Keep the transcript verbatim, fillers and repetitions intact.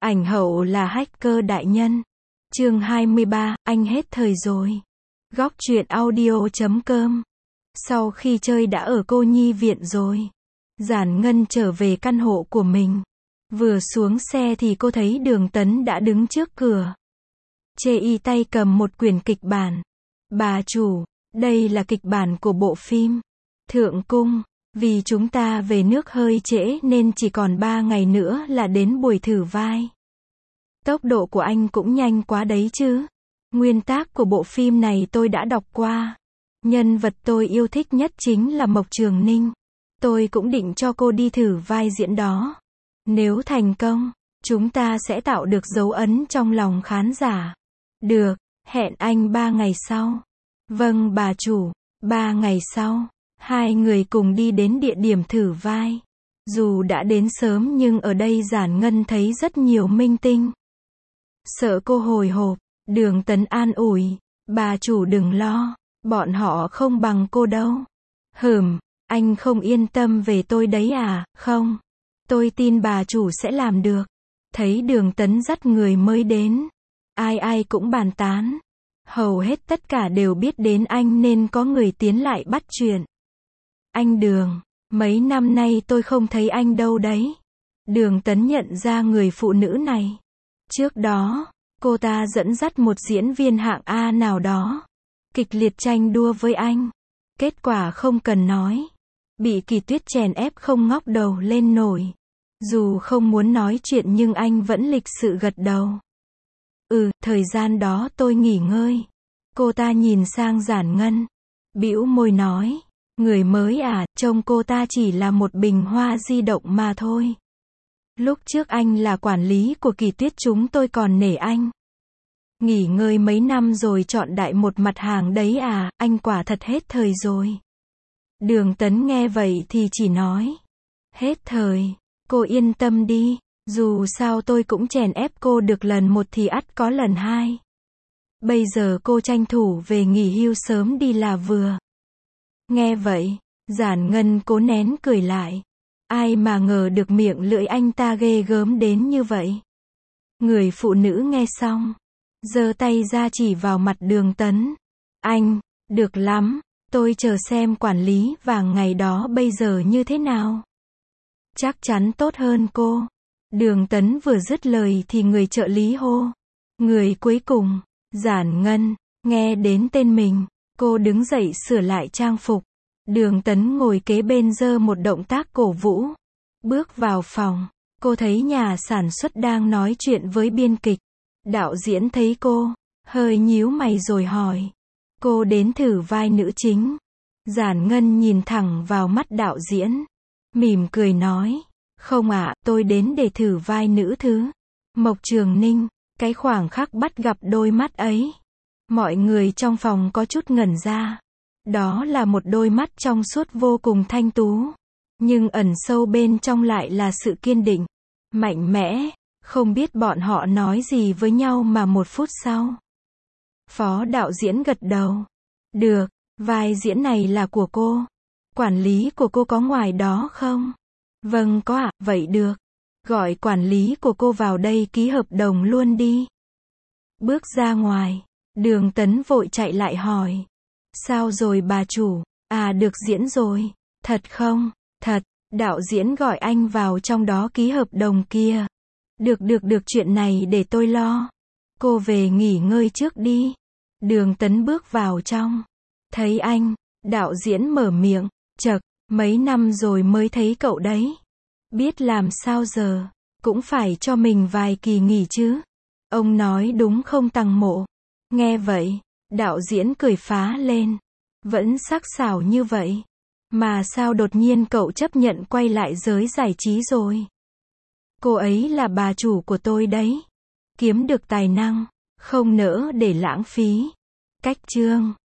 Ảnh hậu là hacker đại nhân. Chương hai mươi ba, anh hết thời rồi. Góc truyện audio chấm com. Sau khi chơi đã ở cô nhi viện rồi, Giản Ngân trở về căn hộ của mình. Vừa xuống xe thì cô thấy Đường Tấn đã đứng trước cửa. Chê y tay cầm một quyển kịch bản. Bà chủ, đây là kịch bản của bộ phim Thượng Cung. Vì chúng ta về nước hơi trễ nên chỉ còn ba ngày nữa là đến buổi thử vai. Tốc độ của anh cũng nhanh quá đấy chứ. Nguyên tác của bộ phim này tôi đã đọc qua. Nhân vật tôi yêu thích nhất chính là Mộc Trường Ninh. Tôi cũng định cho cô đi thử vai diễn đó. Nếu thành công, chúng ta sẽ tạo được dấu ấn trong lòng khán giả. Được, hẹn anh ba ngày sau. Vâng bà chủ. Ba ngày sau, hai người cùng đi đến địa điểm thử vai. Dù đã đến sớm nhưng ở đây Giản Ngân thấy rất nhiều minh tinh. Sợ cô hồi hộp, Đường Tấn an ủi, bà chủ đừng lo, bọn họ không bằng cô đâu. Hừm, anh không yên tâm về tôi đấy à? Không, tôi tin bà chủ sẽ làm được. Thấy Đường Tấn dắt người mới đến, ai ai cũng bàn tán. Hầu hết tất cả đều biết đến anh nên có người tiến lại bắt chuyện. Anh Đường, mấy năm nay tôi không thấy anh đâu đấy. Đường Tấn nhận ra người phụ nữ này. Trước đó, cô ta dẫn dắt một diễn viên hạng A nào đó, kịch liệt tranh đua với anh. Kết quả không cần nói. Bị Kỳ Tuyết chèn ép không ngóc đầu lên nổi. Dù không muốn nói chuyện nhưng anh vẫn lịch sự gật đầu. Ừ, thời gian đó tôi nghỉ ngơi. Cô ta nhìn sang Giản Ngân, bĩu môi nói, người mới à, trông cô ta chỉ là một bình hoa di động mà thôi. Lúc trước anh là quản lý của Kỳ Tuyết chúng tôi còn nể anh. Nghỉ ngơi mấy năm rồi chọn đại một mặt hàng đấy à, anh quả thật hết thời rồi. Đường Tấn nghe vậy thì chỉ nói, hết thời, cô yên tâm đi, dù sao tôi cũng chèn ép cô được lần một thì ắt có lần hai. Bây giờ cô tranh thủ về nghỉ hưu sớm đi là vừa. Nghe vậy, Giản Ngân cố nén cười lại. Ai mà ngờ được miệng lưỡi anh ta ghê gớm đến như vậy. Người phụ nữ nghe xong, giơ tay ra chỉ vào mặt Đường Tấn. Anh, được lắm, tôi chờ xem quản lý vàng ngày đó bây giờ như thế nào. Chắc chắn tốt hơn cô. Đường Tấn vừa dứt lời thì người trợ lý hô. Người cuối cùng, Giản Ngân, nghe đến tên mình, cô đứng dậy sửa lại trang phục. Đường Tấn ngồi kế bên giơ một động tác cổ vũ. Bước vào phòng, cô thấy nhà sản xuất đang nói chuyện với biên kịch. Đạo diễn thấy cô, hơi nhíu mày rồi hỏi. Cô đến thử vai nữ chính. Giản Ngân nhìn thẳng vào mắt đạo diễn, mỉm cười nói. Không ạ, tôi đến để thử vai nữ thứ. Mộc Trường Ninh, cái khoảng khắc bắt gặp đôi mắt ấy. Mọi người trong phòng có chút ngẩn ra. Đó là một đôi mắt trong suốt vô cùng thanh tú. Nhưng ẩn sâu bên trong lại là sự kiên định, mạnh mẽ. Không biết bọn họ nói gì với nhau mà một phút sau. Phó đạo diễn gật đầu. Được, vai diễn này là của cô. Quản lý của cô có ngoài đó không? Vâng có ạ, vậy được. Gọi quản lý của cô vào đây ký hợp đồng luôn đi. Bước ra ngoài, Đường Tấn vội chạy lại hỏi. Sao rồi bà chủ? À được diễn rồi. Thật không? Thật. Đạo diễn gọi anh vào trong đó ký hợp đồng kia. Được được được chuyện này để tôi lo. Cô về nghỉ ngơi trước đi. Đường Tấn bước vào trong. Thấy anh, đạo diễn mở miệng. Chậc, mấy năm rồi mới thấy cậu đấy. Biết làm sao giờ, cũng phải cho mình vài kỳ nghỉ chứ. Ông nói đúng không Tăng Mộ? Nghe vậy, đạo diễn cười phá lên. Vẫn sắc sảo như vậy. Mà sao đột nhiên cậu chấp nhận quay lại giới giải trí rồi? Cô ấy là bà chủ của tôi đấy. Kiếm được tài năng, không nỡ để lãng phí. Cách chương